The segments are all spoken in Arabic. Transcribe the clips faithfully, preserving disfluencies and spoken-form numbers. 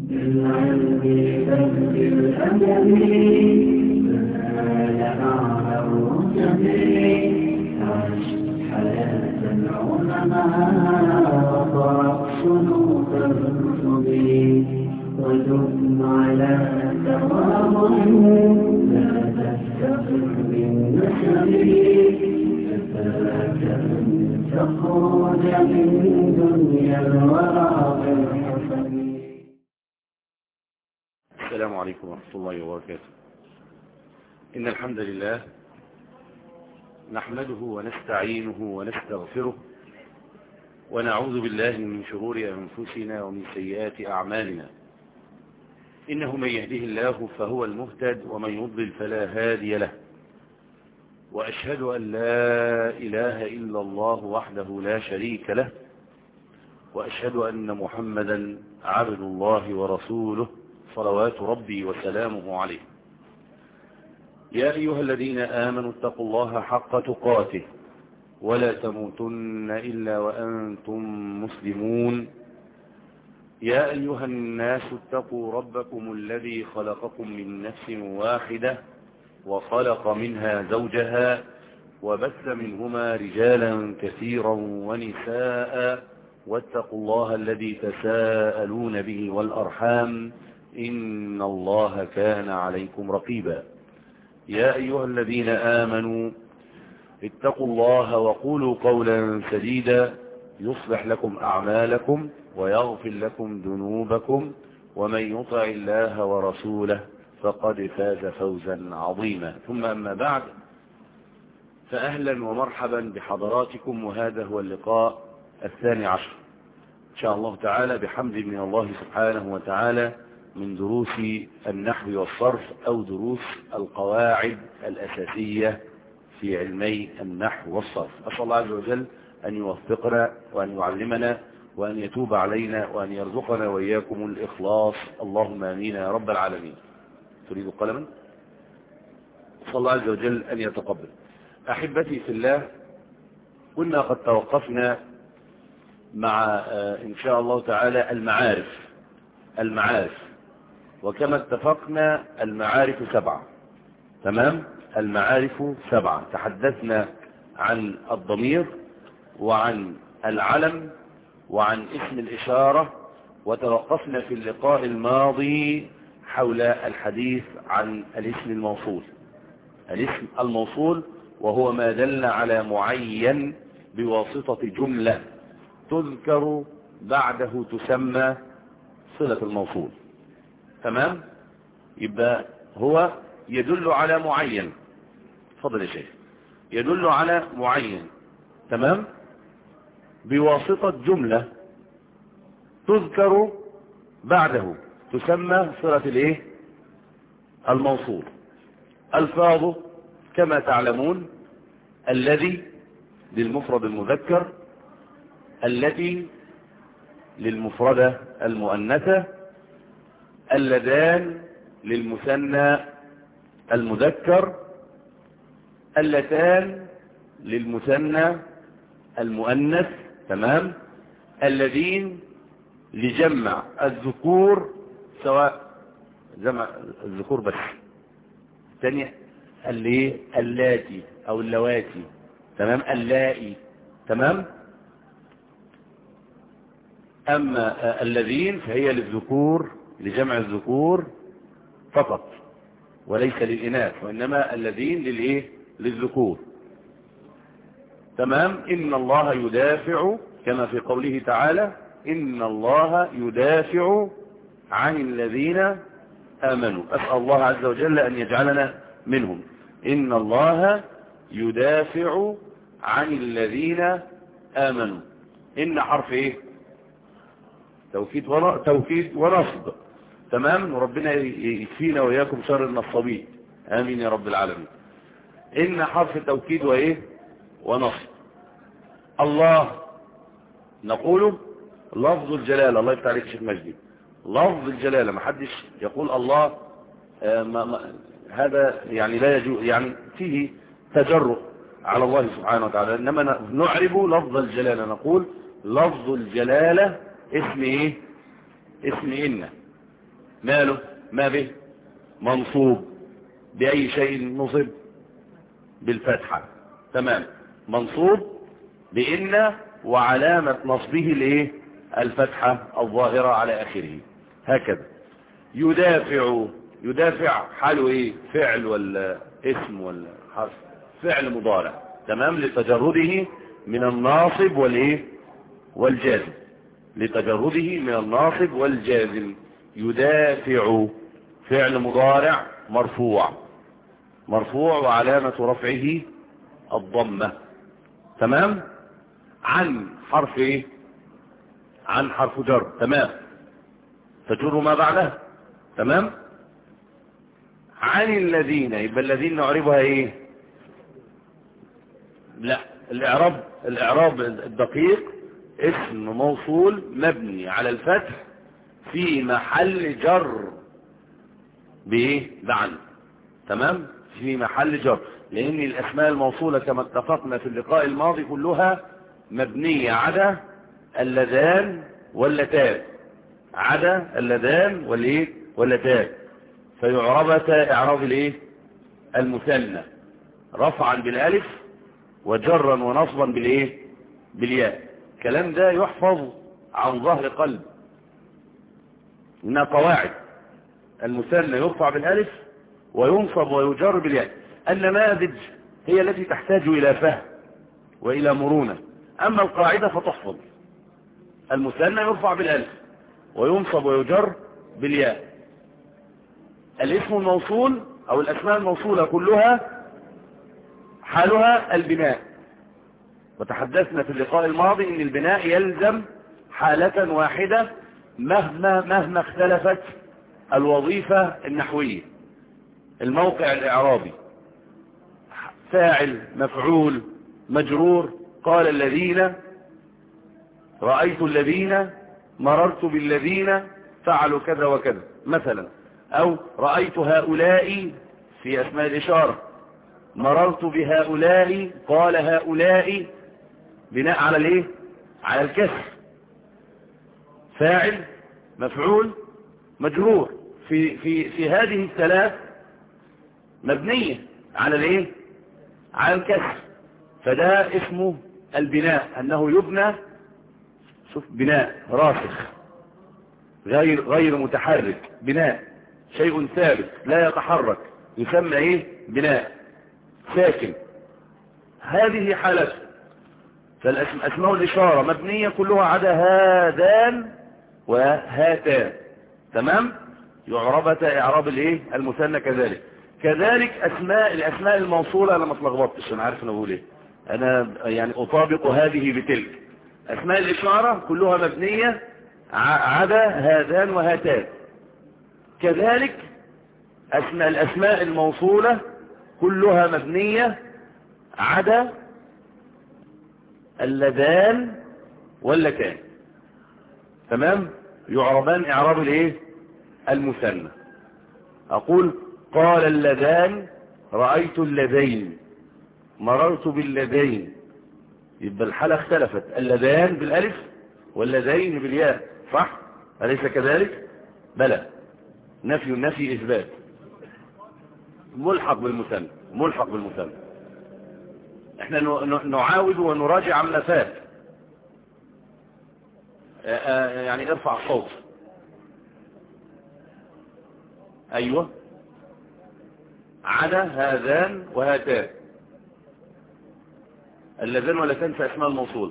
بالعلم بل بالأدب فنال أعلى الرتب عش حياة العلماء وقرأ صنوف الكتب ودم على تواضع لا تستقر بالنسب كفاك أن تخرج من دنيا الورى بالحسب. السلام عليكم ورحمة الله وبركاته. إن الحمد لله نحمده ونستعينه ونستغفره ونعوذ بالله من شرور أنفسنا ومن سيئات أعمالنا. إنه من يهده الله فهو المهتد ومن يضلل فلا هادي له، وأشهد أن لا إله إلا الله وحده لا شريك له، وأشهد أن محمدا عبد الله ورسوله صلوات ربي وسلامه عليه. يا أيها الذين آمنوا اتقوا الله حق تقاته ولا تموتن إلا وأنتم مسلمون. يا أيها الناس اتقوا ربكم الذي خلقكم من نفس واحدة وخلق منها زوجها وبث منهما رجالا كثيرا ونساء واتقوا الله الذي تساءلون به والأرحام إن الله كان عليكم رقيبا. يا أيها الذين آمنوا اتقوا الله وقولوا قولا سديدا يصلح لكم أعمالكم ويغفر لكم ذنوبكم ومن يطع الله ورسوله فقد فاز فوزا عظيما. ثم أما بعد، فأهلا ومرحبا بحضراتكم، وهذا هو اللقاء الثاني عشر إن شاء الله تعالى بحمد من الله سبحانه وتعالى من دروس النحو والصرف أو دروس القواعد الأساسية في علمي النحو والصرف. أسأل الله عز وجل أن يوفقنا وأن يعلمنا وأن يتوب علينا وأن يرزقنا وإياكم الإخلاص، اللهم آمين يا رب العالمين. تريد قلما؟ أسأل الله عز وجل أن يتقبل. أحبتي في الله، كنا قد توقفنا مع إن شاء الله تعالى المعارف المعارف وكما اتفقنا المعارف سبعة. تمام؟ المعارف سبعة. تحدثنا عن الضمير وعن العلم وعن اسم الإشارة، وتوقفنا في اللقاء الماضي حول الحديث عن الاسم الموصول. الاسم الموصول وهو ما دل على معين بواسطة جملة تذكر بعده تسمى صلة الموصول. تمام؟ يبقى هو يدل على معين. فضل يا شيخ. يدل على معين. تمام؟ بواسطة جملة تذكر بعده تسمى صلة الايه؟ الموصول. الفاظه كما تعلمون: الذي للمفرد المذكر، التي للمفردة المؤنثة، اللذان للمثنى المذكر، اللتان للمثنى المؤنث. تمام؟ الذين لجمع الذكور سواء جمع الذكور بس. الثانية اللي اللاتي او اللواتي. تمام؟ اللائي. تمام؟ اما الذين فهي للذكور لجمع الذكور فقط وليس للإناث، وإنما الذين للإيه؟ للذكور. تمام؟ إن الله يدافع كما في قوله تعالى: إن الله يدافع عن الذين آمنوا. أسأل الله عز وجل أن يجعلنا منهم. إن الله يدافع عن الذين آمنوا. إن حرف إيه؟ توكيد ون... توكيد ونصب. تمام؟ وربنا يكفينا وإياكم شر النصابين، آمين يا رب العالمين. إن حرف توكيد وإيه؟ ونصب. الله نقول لفظ الجلالة. الله يفتح عليك شيخ مجدي. لفظ الجلالة، ما حدش يقول الله آه ما ما هذا يعني لا يجوز، يعني فيه تجرؤ على الله سبحانه وتعالى. إنما نعرب لفظ الجلالة، نقول لفظ الجلالة اسم إيه؟ اسم إن. ماله ما به منصوب بأي شيء نصب بالفتحة. تمام. منصوب بإن وعلامة نصبه الايه الفتحة الظاهرة على آخره. هكذا. يدافع يدافع حاله ايه فعل ولا اسم ولا حرف؟ فعل مضارع. تمام. لتجرده من الناصب والايه والجازم. لتجرده من الناصب والجازم. يدافع فعل مضارع مرفوع مرفوع وعلامة رفعه الضمة. تمام. عن حرف ايه عن حرف جر. تمام. تجر ما بعدها. تمام. عن الذين يبقى الذين نعربها ايه؟ لا الاعراب الاعراب الدقيق اسم موصول مبني على الفتح في محل جر بايه بعن. تمام. في محل جر لان الاسماء الموصولة كما اتفقنا في اللقاء الماضي كلها مبنية عدا اللذان واللتان. عدا اللذان والايه واللتان فيعربتا اعراب الايه المثنى رفعا بالالف وجرا ونصبا بالايه بالياء. الكلام ده يحفظ عن ظهر قلب. انها قواعد. المثنى يرفع بالالف وينصب ويجر بالياء. النماذج هي التي تحتاج الى فهم والى مرونة. اما القاعدة فتحفظ. المثنى يرفع بالالف وينصب ويجر بالياء. الاسم الموصول او الاسماء الموصولة كلها حالها البناء. وتحدثنا في اللقاء الماضي ان البناء يلزم حالة واحدة مهما مهما اختلفت الوظيفة النحوية. الموقع الاعرابي فاعل مفعول مجرور. قال الذين رأيت الذين مررت بالذين فعلوا كذا وكذا مثلا. او رأيت هؤلاء في اسماء الاشارة. مررت بهؤلاء. قال هؤلاء بناء على الايه على الكسر. فاعل مفعول مجرور في في في هذه الثلاث مبنية على الايه على الكسر. فده اسمه البناء انه يبنى شوف بناء راسخ غير غير متحرك. بناء شيء ثابت لا يتحرك يسمى ايه بناء ساكن. هذه حالته. فالاسماء الاشارة مبنية كلها عدا هذان وهاتان. تمام. يعربتا اعراب الايه المثنى كذلك. كذلك اسماء الاسماء الموصولة. انا ما اتلخبطتش انا عارف انا بقول ايه. انا يعني اطابق هذه بتلك. اسماء الاشارة كلها مبنية عدا هذان وهاتان. كذلك اسماء الاسماء الموصولة كلها مبنية عدا اللذان واللتان. تمام. يعربان اعراب الايه المثنى. اقول قال اللذان رأيت اللذين مررت باللذين. يبقى الحالة اختلفت. اللذان بالالف واللذين بالياء. صح أليس كذلك؟ بلى. نفي النفي اثبات. ملحق بالمثنى. ملحق بالمثنى. احنا نعاود ونراجع عما فات. يعني ارفع الصوت. ايوه. عدا هذان وهاتان. اللذان واللتان في اسماء الموصول.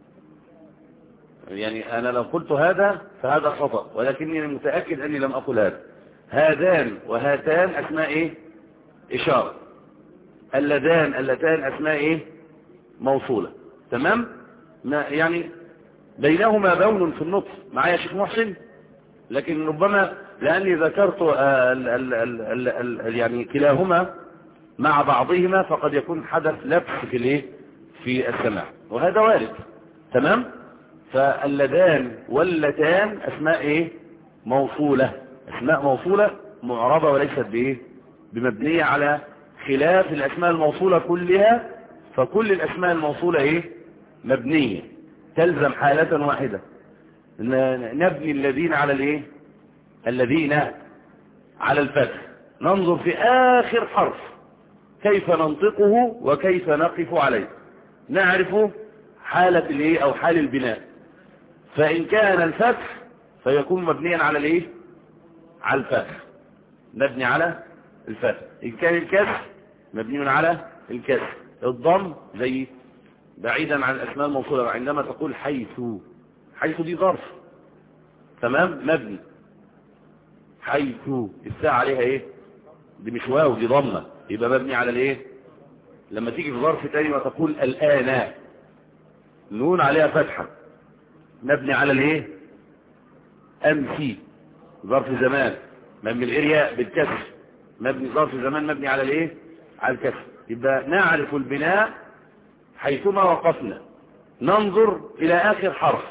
يعني انا لو قلت هذا فهذا خطأ ولكني متأكد اني لم اقل هذا. هذان وهاتان اسماء ايه اشارة. اللذان اللتان اسماء ايه موصولة. تمام. يعني بينهما بون في النطق. معايا يا شيخ محسن. لكن ربما لاني ذكرت ال ال ال ال ال يعني كلاهما مع بعضهما فقد يكون حدث لبس في الايه في السماع وهذا وارد. تمام. فاللذان واللتان اسماء ايه موصولة. اسماء موصولة معربة وليست بايه بمبنية على خلاف الاسماء الموصولة كلها. فكل الاسماء الموصولة ايه مبنية تلزم حالة واحدة. نبني الذين على الايه الذين على الفتح، ننظر في آخر حرف كيف ننطقه وكيف نقف عليه، نعرف حالة الايه او حال البناء. فإن كان الفتح فيكون مبنيا على الايه على الفتح، مبني على الفتح. إن كان الكسر مبني على الكسر. الضم زي بعيدا عن الأسماء الموصولة، عندما تقول حيث، حيث دي ظرف، تمام، مبني. حيث الساعة عليها ايه؟ دي مش واو، دي ضمة، يبقى مبني على الايه؟ لما تيجي في ظرف تاني وتقول الآن، نون عليها فتحة، مبني على الايه؟ أمسي، ظرف زمان، مبني الإرياء بالكسر، مبني ظرف زمان مبني على الايه؟ على الكسر. يبقى نعرف البناء حيثما وقفنا، ننظر إلى آخر حرف.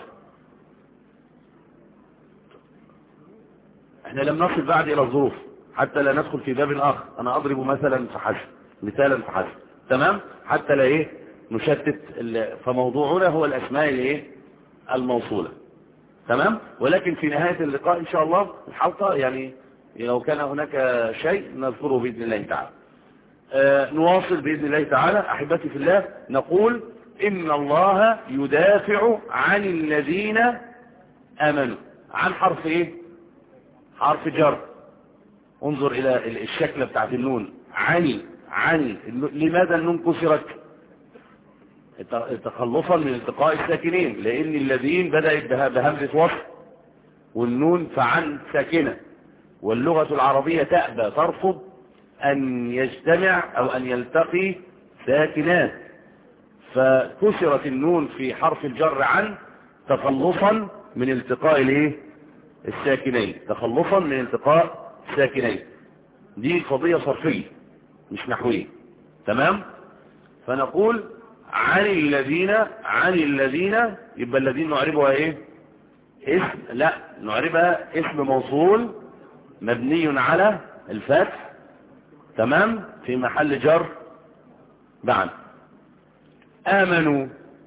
احنا لم نصل بعد إلى الظروف حتى لا ندخل في باب آخر. أنا أضرب مثلا فحسب، مثالا فحسب، تمام، حتى لا إيه نشتت. فموضوعنا هو الأسماء الإيه الموصولة، تمام. ولكن في نهاية اللقاء إن شاء الله الحلقة، يعني لو كان هناك شيء نذكره بإذن الله تعالى. آه نواصل بإذن الله تعالى. أحبتي في الله، نقول إن الله يدافع عن الذين آمنوا. عن حرف إيه؟ حرف جر. انظر إلى الشكل بتاعت النون، عني عني. لماذا النون كسرت؟ تخلصا من التقاء الساكنين، لأن الذين بدأت بهمزة وصل، والنون فعن ساكنة، واللغة العربية تأبى ترفض أن يجتمع أو أن يلتقي ساكنات، فكسرت النون في حرف الجر عن تخلصا من التقاء الايه الساكنين، تخلصا من التقاء الساكنين. دي قضية صرفية مش نحوية، تمام. فنقول عن الذين، عن الذين، يبقى الذين نعربها ايه؟ اسم، لا نعربها اسم موصول مبني على الفتح، تمام، في محل جر بعد. آمنوا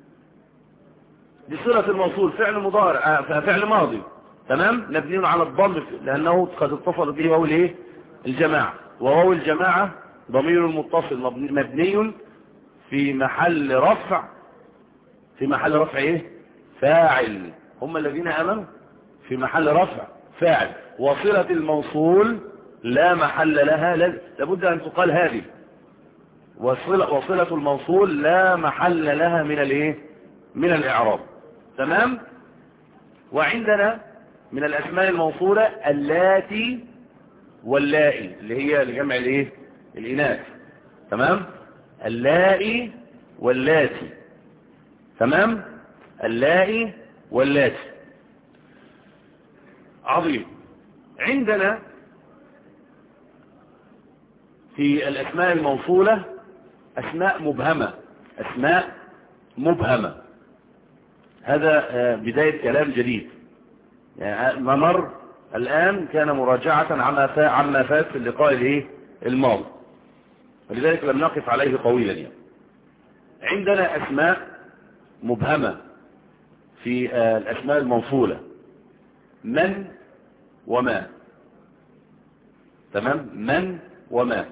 دي صلة الموصول، فعل مضارع، فعل ماضي، تمام، مبني على الضم لأنه قد اتصل به واو الايه الجماعة، وواو الجماعة ضمير متصل مبني في محل رفع، في محل رفع ايه؟ فاعل. هم الذين آمنوا في محل رفع فاعل. وصلة الموصول لا محل لها، لابد أن تقال هذه وصلة, وصلة الموصول لا محل لها من الايه من الإعراب، تمام. وعندنا من الأسماء الموصولة اللاتي واللائي، اللي هي لجمع الايه الإناث، تمام. اللائي واللاتي، تمام، اللائي واللاتي. عظيم. عندنا في الأسماء الموصولة أسماء مبهمة، أسماء مبهمة. هذا بداية كلام جديد، يعني ما مر الآن كان مراجعة عما عما فات في اللقاء الايه الماضي، ولذلك لم نقف عليه طويلا. يعني عندنا أسماء مبهمة في الأسماء الموصولة، من وما، تمام، من وما.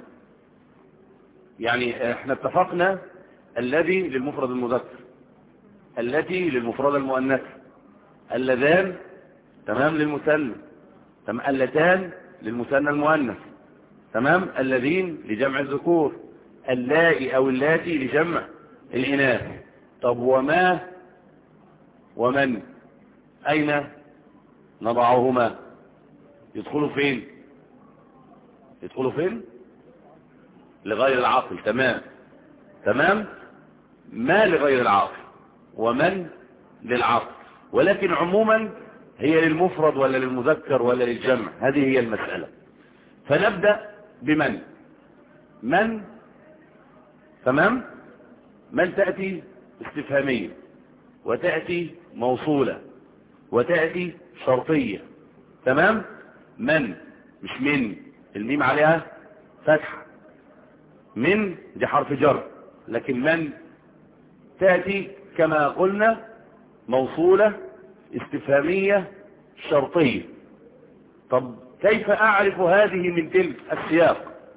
يعني احنا اتفقنا الذي للمفرد المذكر، التي للمفرد المؤنث، اللذان تمام للمثنى، تمام، اللتان للمثنى المؤنث، تمام، الذين لجمع الذكور، اللائي او اللاتي لجمع الاناث. طب وما ومن اين نضعهما؟ يدخلوا فين؟ يدخلوا فين؟ لغير العاقل، تمام، تمام. ما لغير العاقل ومن للعاقل، ولكن عموما هي للمفرد ولا للمذكر ولا للجمع، هذه هي المسألة. فنبدأ بمن. من، تمام، من تأتي استفهامية، وتأتي موصولة، وتأتي شرطية، تمام. من مش من، الميم عليها فتحة، من دي حرف جر، لكن من تأتي كما قلنا موصولة استفهامية شرطية. طب كيف أعرف هذه من تلك؟ السياق.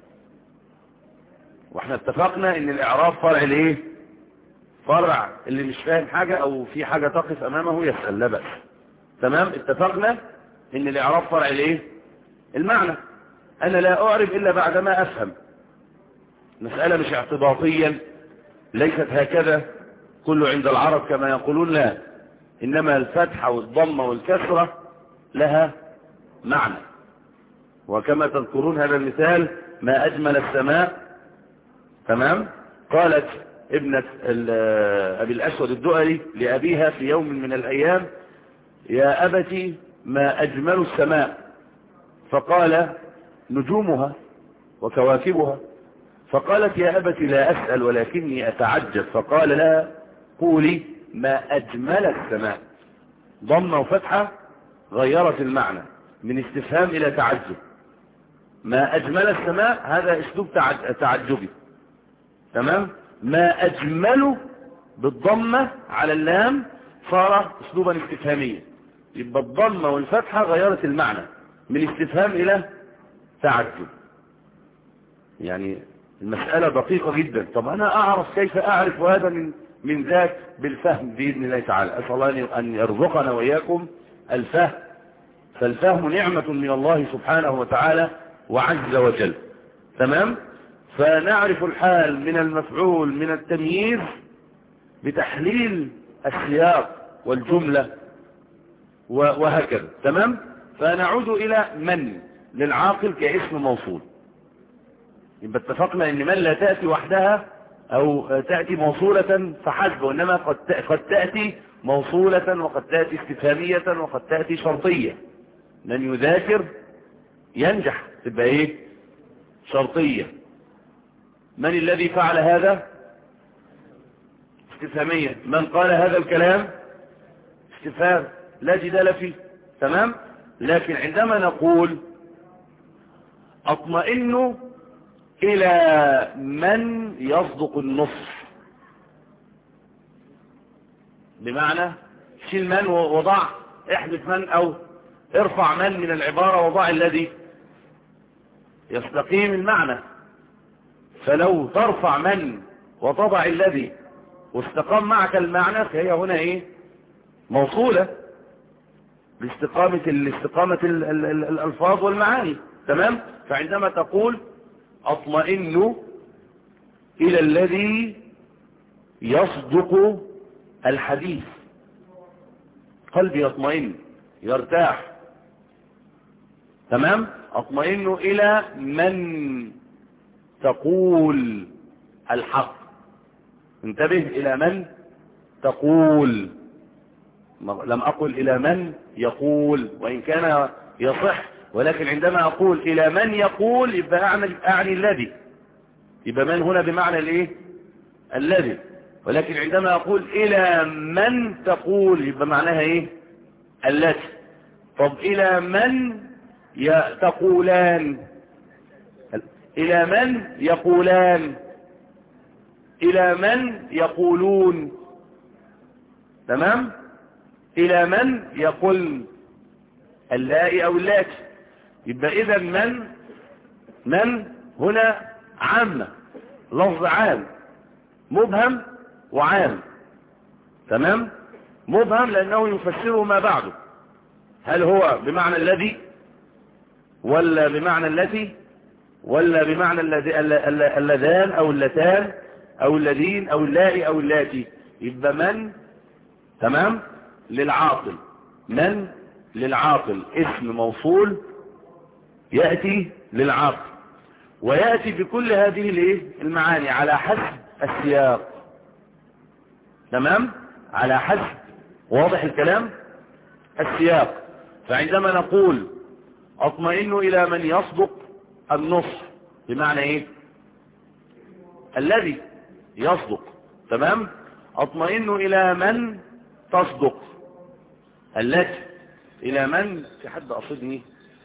واحنا اتفقنا ان الاعراب فرع الايه؟ فرع اللي مش فاهم حاجة او في حاجة تقف امامه يسأل، لا بأس. تمام، اتفقنا ان الاعراب فرع الايه؟ المعنى. انا لا اعرب الا بعدما افهم. مسألة مش اعتباطيا، ليست هكذا كله عند العرب كما يقولون، لا، انما الفتحة والضمة والكسرة لها معنى. وكما تذكرون هذا المثال: ما اجمل السماء. تمام. قالت ابنة ابي الاسود الدؤلي لابيها في يوم من الايام: يا ابتي ما اجمل السماء؟ فقال: نجومها وكواكبها. فقالت: يا ابتي لا اسأل ولكني اتعجب. فقال لها: قولي ما اجمل السماء. ضمة وفتحة غيرت المعنى من استفهام الى تعجب. ما اجمل السماء هذا اسلوب تعجبي. تمام. ما اجمل بالضمة على اللام صار اسلوبا استفهاميا. يبقى الضمة والفتحة غيرت المعنى من استفهام الى تعجب. يعني المسألة دقيقة جدا. طب انا اعرف كيف اعرف هذا من من ذاك؟ بالفهم بإذن الله تعالى. اسأل الله ان يرزقنا واياكم الفهم، فالفهم نعمة من الله سبحانه وتعالى وعز وجل. تمام. فنعرف الحال من المفعول من التمييز بتحليل السياق والجملة وهكذا. تمام. فنعود إلى من للعاقل كاسم موصول. يبقى اتفقنا ان من لا تأتي وحدها او تأتي موصولة فحسب، وانما قد قد تأتي موصولة وقد تأتي استفهامية وقد تأتي شرطية. من يذاكر ينجح تبقى ايه؟ شرطية. من الذي فعل هذا؟ استفهامية. من قال هذا الكلام؟ استفهام لا جدال فيه. تمام. لكن عندما نقول اطمئن الى من يصدق النص، بمعنى شيل من وضع، احذف من او ارفع من من العبارة وضع الذي، يستقيم المعنى. فلو ترفع من وتضع الذي واستقام معك المعنى فهي هنا ايه؟ موصولة باستقامة الاستقامة الالفاظ والمعاني. تمام. فعندما تقول اطمئن الى الذي يصدق الحديث، قلبي يطمئن يرتاح. تمام. اطمئن الى من تقول الحق. انتبه، الى من تقول، لم اقل الى من يقول، وان كان يصح، ولكن عندما اقول الى من يقول يبقى اعني, أعني الذي، يبقى من هنا بمعنى الايه؟ الذي. ولكن عندما اقول الى من تقول يبقى معناها ايه؟ التي. طب الى من تقولان؟ الى من يقولان؟ الى من يقولون؟ تمام. الى من يقول اللائي او اللاتي. يبقى اذا من من هنا عامة، لفظ عام مبهم وعام. تمام. مبهم لانه يفسره ما بعده، هل هو بمعنى الذي ولا بمعنى التي ولا بمعنى اللذان او اللتان او الذين او اللائي او اللاتي. يبقى من تمام للعاقل، من للعاقل اسم موصول يأتي للعاقل، ويأتي بكل هذه الايه؟ المعاني على حسب السياق. تمام. على حسب، واضح الكلام؟ السياق. فعندما نقول اطمئن الى من يصدق النص بمعنى ايه؟ الذي يصدق. تمام. اطمئن الى من تصدق التي. الى من؟ في حد قصدني؟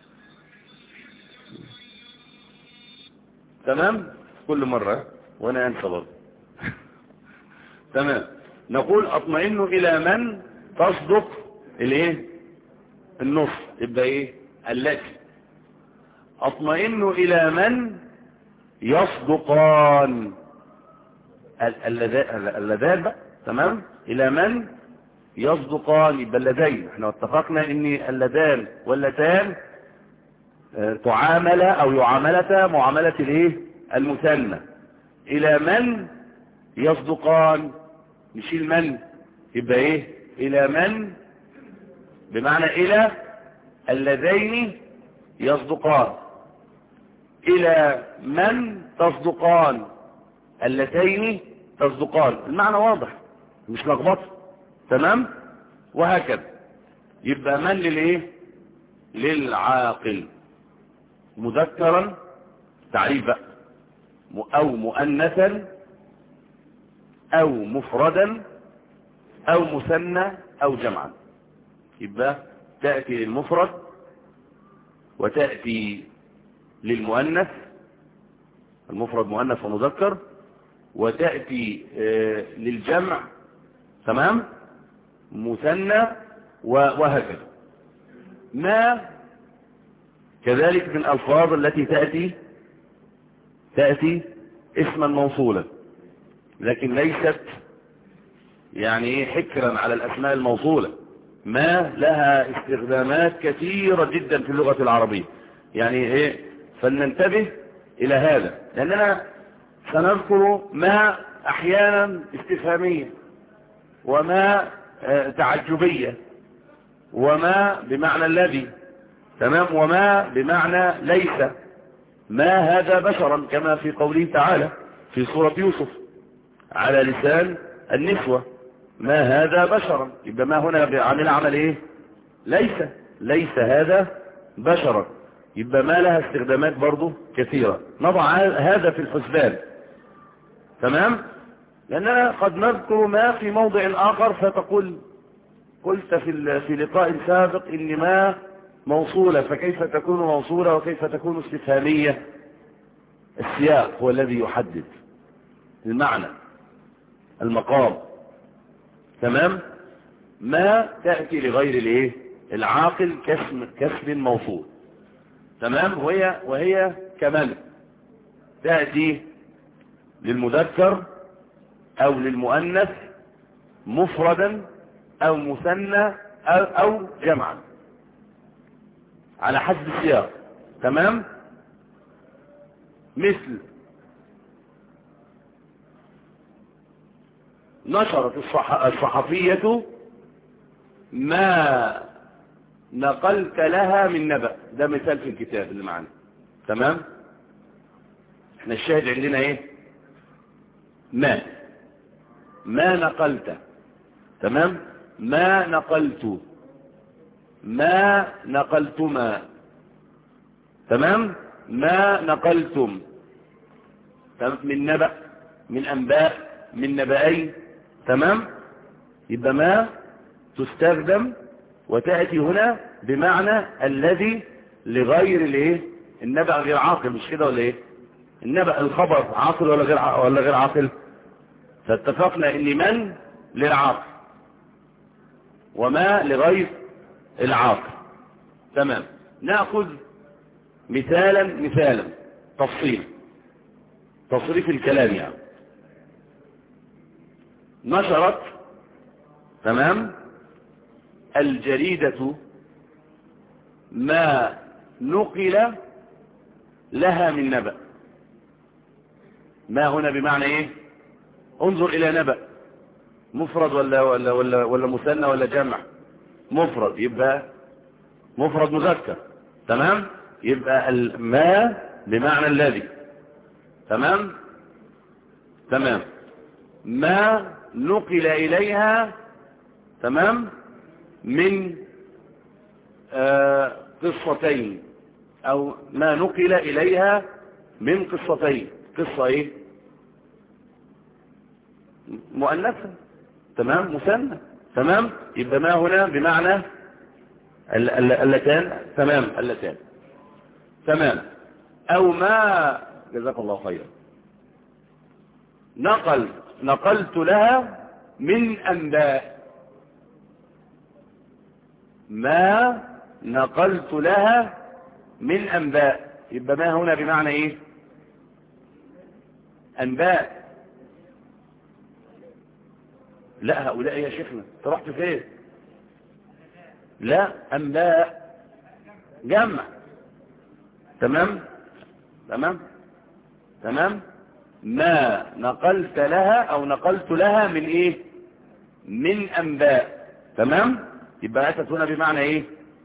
تمام. كل مرة وانا انسى برضه. تمام. نقول اطمئن الى من تصدق الايه؟ النص. يبقى ايه؟ التي. أطمئن إلى من يصدقان، اللذان بقى، تمام، إلى من يصدقان، يبقى اللذين. احنا اتفقنا ان اللذان واللتان تعامل او يعاملتا معاملة الايه المثنى. الى من يصدقان، نشيل من، يبقى ايه الى من بمعنى الى اللذين يصدقان، الى من تصدقان اللتين تصدقان. المعنى واضح مش لخبطه، تمام، وهكذا. يبقى من للايه للعاقل، مذكرا تعريف بقى، او مؤنثا او مفردا او مثنى او جمعا. يبقى تأتي للمفرد وتأتي للمؤنث، المفرد مؤنث ومذكر، وتأتي آه للجمع، تمام، مثنى، وهكذا. ما كذلك من الألفاظ التي تأتي تأتي اسما موصولا، لكن ليست يعني حكرا على الأسماء الموصولة. ما لها استخدامات كثيرة جدا في اللغة العربية، يعني ايه، فلننتبه إلى هذا، لأننا سنذكر ما أحيانا استفهامية، وما تعجبية، وما بمعنى الذي، تمام، وما بمعنى ليس. ما هذا بشرا، كما في قوله تعالى في سورة يوسف على لسان النسوة، ما هذا بشرا. يبقى ما هنا عن العمل ايه ليس، ليس هذا بشرا. يبقى ما لها استخدامات برضو كثيرة، نضع هذا في الحسبان، تمام، لأننا قد نذكر ما في موضع آخر فتقول قلت في في لقاء سابق إن ما موصولة، فكيف تكون موصولة وكيف تكون استفهامية؟ السياق هو الذي يحدد المعنى، المقام، تمام. ما تأتي لغير الايه العاقل كاسم كاسم موصول، تمام، وهي وهي كمان تأتي للمذكر او للمؤنث مفردا او مثنى او, أو جمعا على حسب السياق، تمام. مثل نشرت الصحفية ما نقلت لها من نبأ، ده مثال في الكتاب اللي معنا، تمام. احنا الشاهد عندنا ايه؟ ما ما نقلت، تمام، ما نقلت، ما نقلتما، تمام، ما نقلتم من نبأ، من أنباء، من نبأين، تمام. يبقى ما تستخدم وتأتي هنا بمعنى الذي لغير الايه النبأ غير عاقل، مش كده ولا ايه؟ النبأ الخبر عاقل ولا غير ولا غير عاقل؟ فاتفقنا ان من للعاقل وما لغير العاقل، تمام. نأخذ مثالا مثالا تفصيل تصريف الكلام يعني. نشرت، تمام، الجريدة ما نقل لها من نبأ. ما هنا بمعنى ايه؟ انظر الى نبأ، مفرد ولا ولا ولا ولا مثنى ولا جمع؟ مفرد، يبقى مفرد مذكر، تمام. يبقى ما بمعنى الذي، تمام تمام. ما نقل إليها، تمام، من آه قصتين، أو ما نقل إليها من قصتين. قصة إيه؟ مؤنثة، تمام، مثنى، تمام. يبقى ما هنا بمعنى اللتان، تمام، اللتان، تمام. أو ما، جزاك الله خيرا، نقل نقلت لها من أنباء. ما نقلت لها من أنباء، يبقى ما هنا بمعنى ايه؟ انباء. لا هؤلاء يا شيخنا رحت فين؟ لا انباء جمع. تمام تمام تمام. ما نقلت لها او نقلت لها من ايه؟ من انباء. تمام. يبقى اتت هنا بمعنى ايه؟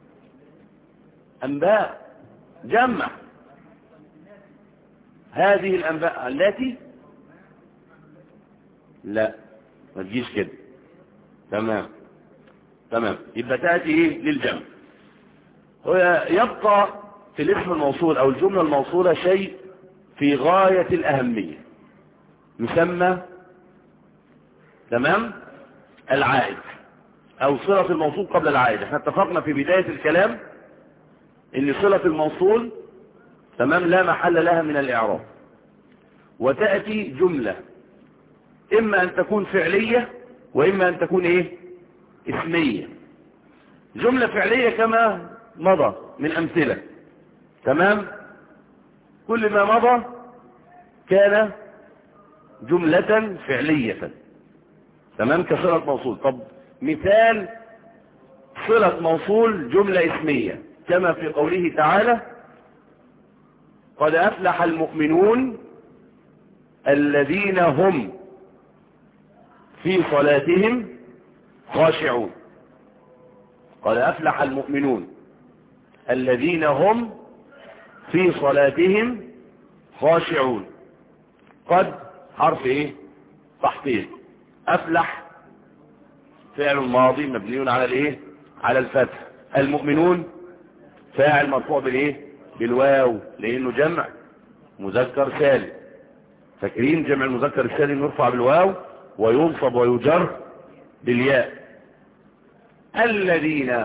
انباء جمع. هذه الانباء التي لا ما تجيش كده. تمام تمام. يبقى تاتي ايه؟ للجمع. يبقى في الاسم الموصول او الجملة الموصولة شيء في غاية الاهمية يسمى تمام العائد او صلة الموصول قبل العائد. احنا اتفقنا في بداية الكلام ان صلة الموصول تمام لا محل لها من الاعراب، وتأتي جملة اما ان تكون فعلية واما ان تكون ايه؟ اسمية. جملة فعلية كما مضى من امثلة. تمام. كل ما مضى كان جملة فعلية. تمام كصلة موصول. طب مثال صلة موصول جملة اسمية كما في قوله تعالى قد أفلح المؤمنون الذين هم في صلاتهم خاشعون. قد أفلح المؤمنون الذين هم في صلاتهم خاشعون. قد حرف ايه؟ تحقيق. أفلح فعل ماضي مبني على الايه؟ على الفتح. المؤمنون فاعل مرفوع بالايه؟ بالواو لانه جمع مذكر سالم. فاكرين جمع المذكر السالم يرفع بالواو وينصب ويجر بالياء. الذين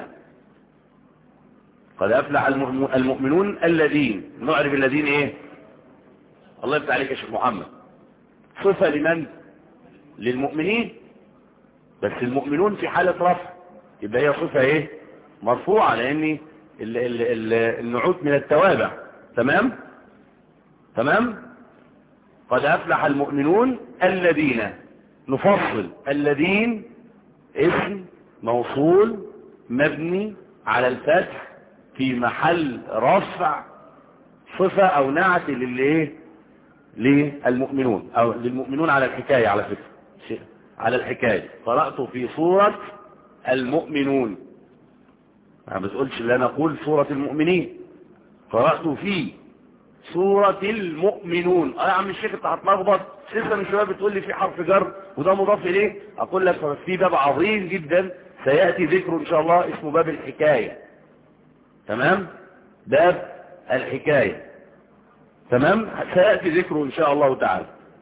قد أفلح المؤمنون الذين نعرف الذين ايه؟ الله يفتح عليك يا شيخ محمد. صفة لمن؟ للمؤمنين. بس المؤمنون في حالة رفع يبقى هي صفة ايه؟ مرفوعة لان النعوت من التوابع. تمام تمام. قد أفلح المؤمنون الذين نفصل الذين اسم موصول مبني على الفتح في محل رفع صفة او نعت للايه؟ للمؤمنون او للمؤمنون على الحكاية. على فكرة على الحكاية قرأت في سورة المؤمنون. ما بتقولش اللي انا اقول سورة المؤمنين. قرأت في سورة المؤمنون. اه يا عم الشيخ انت هتلخبط. لسه من شويه بتقول لي في حرف جر وده مضاف اليه. اقول لك في باب عظيم جدا سيأتي ذكره ان شاء الله اسمه باب الحكاية. تمام. باب الحكاية. تمام. سيأتي ذكره ان شاء الله تعالى.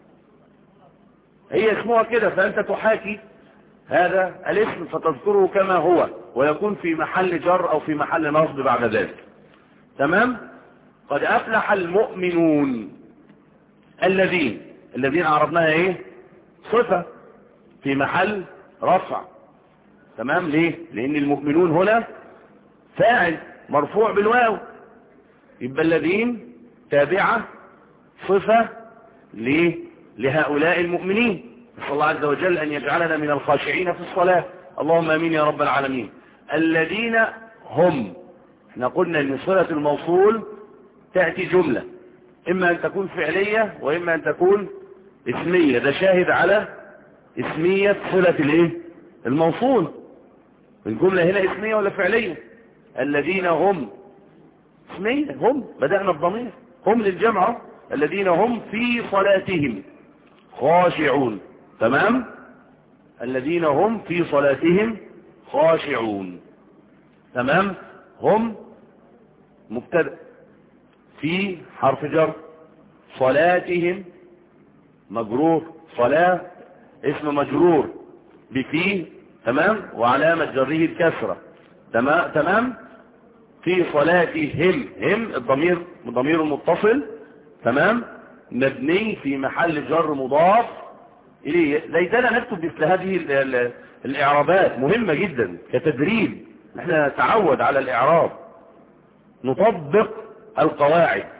هي اسمها كده فانت تحاكي هذا الاسم فتذكره كما هو ويكون في محل جر او في محل نصب بعد ذلك. تمام. قد أفلح المؤمنون الذين الذين عرفناها ايه؟ صفة في محل رفع. تمام. ليه؟ لان المؤمنون هنا فاعل مرفوع بالواو يبقى الذين تابعة صفة ليه؟ لهؤلاء المؤمنين. نسأل الله عز وجل ان يجعلنا من الخاشعين في الصلاة. اللهم امين يا رب العالمين. الذين هم احنا قلنا ان صلة الموصول تأتي جملة اما ان تكون فعلية واما ان تكون اسمية. ده شاهد على اسمية صلة الايه؟ الموصول. الجملة هنا اسمية ولا فعلية؟ الذين هم اسمية. هم بدأنا الضمير هم للجمع. الذين هم في صلاتهم خاشعون. تمام. الذين هم في صلاتهم خاشعون. تمام. هم مبتدأ في حرف جر. صلاتهم مجرور. صلاة اسم مجرور بفي. تمام. وعلامة جره الكسرة. تمام. تمام. في صلاتهم هم الضمير ضمير متصل. تمام. مبني في محل جر مضاف إليه. ليتنا نكتب مثل هذه الإعرابات مهمة جدا كتدريب. احنا نتعود على الإعراب نطبق القواعد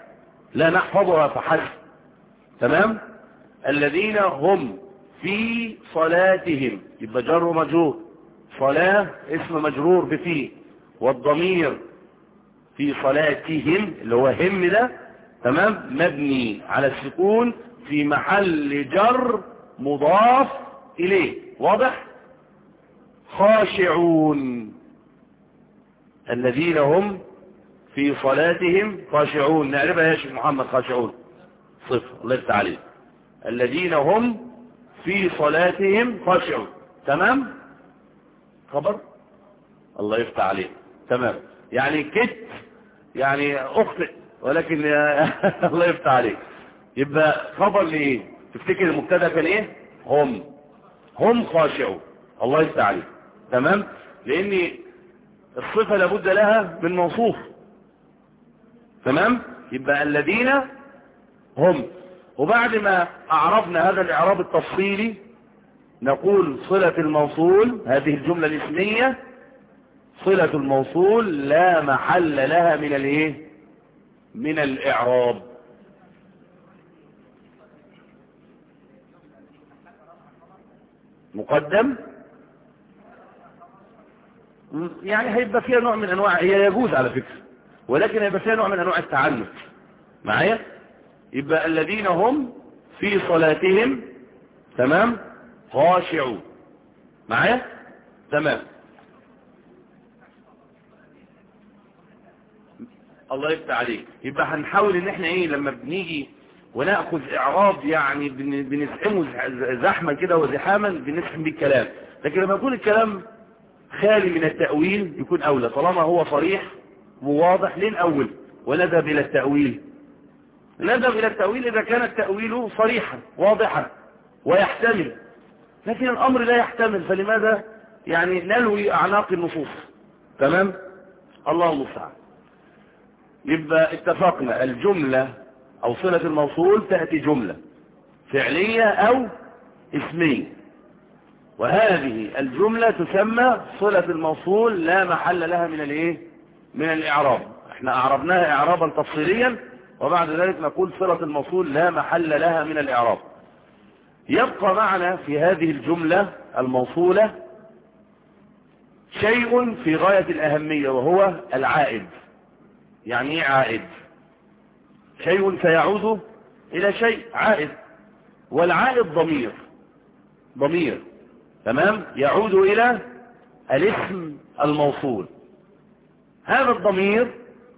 لا نحفظها فحسب. تمام. الذين هم في صلاتهم، يبقى جر ومجرور، صلاة اسم مجرور بفي، والضمير في صلاتهم اللي هو هم ده، تمام، مبني على السكون في محل جر مضاف إليه. واضح؟ خاشعون، الذين هم في صلاتهم خاشعون، نعرفها يا شيخ محمد. خاشعون صفر، الله يفتح عليك. الذين هم في صلاتهم خاشعون، تمام. خبر، الله يفتح عليك، تمام. يعني كت يعني اخطئ، ولكن الله يفتح عليك. يبقى خبر لايه؟ تفتكر المبتدا كان ايه؟ هم هم خاشعون، الله يفتح عليك، تمام. لان الصفه لابد لها من موصوف، تمام. يبقى الذين هم، وبعد ما اعرفنا هذا الاعراب التفصيلي نقول صلة الموصول، هذه الجملة الاسمية صلة الموصول لا محل لها من الايه؟ من الاعراب. مقدم يعني هيبقى فيها نوع من انواع، هي يجوز على فكرة، ولكن هيبقى فيها نوع من انواع التعنت معايا. يبقى الذين هم في صلاتهم، تمام، خاشعون معايا، تمام. الله يفتح عليك. يبقى هنحاول ان احنا ايه لما بنيجي وناخذ اعراب يعني بنزحمه زحمه كده وزحاما بنزحم بيه الكلام، لكن لما يكون الكلام خالي من التأويل يكون اولى. طالما هو صريح وواضح ليه الاول ونذهب الى التأويل؟ نذهب الى التأويل اذا كان التأويل صريحا واضحا ويحتمل، لكن الامر لا يحتمل، فلماذا يعني نلوي اعناق النصوص؟ تمام. الله المستعان. يبقى اتفقنا الجملة او صلة الموصول تأتي جملة فعلية او اسمية، وهذه الجملة تسمى صلة الموصول لا محل لها من الايه؟ من الاعراب. احنا اعربناها اعرابا تفصيليا، وبعد ذلك نقول صلة الموصول لا محل لها من الاعراب. يبقى معنا في هذه الجملة الموصولة شيء في غاية الأهمية، وهو العائد. يعني ايه عائد؟ شيء سيعود إلى شيء، عائد. والعائد ضمير، ضمير، تمام، يعود إلى الاسم الموصول. هذا الضمير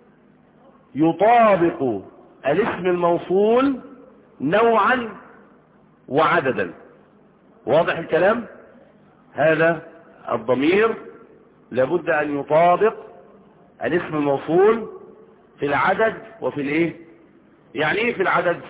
يطابق الاسم الموصول نوعا وعددا. واضح الكلام؟ هذا الضمير لابد ان يطابق الاسم الموصول في العدد وفي الايه؟ يعني ايه في العدد؟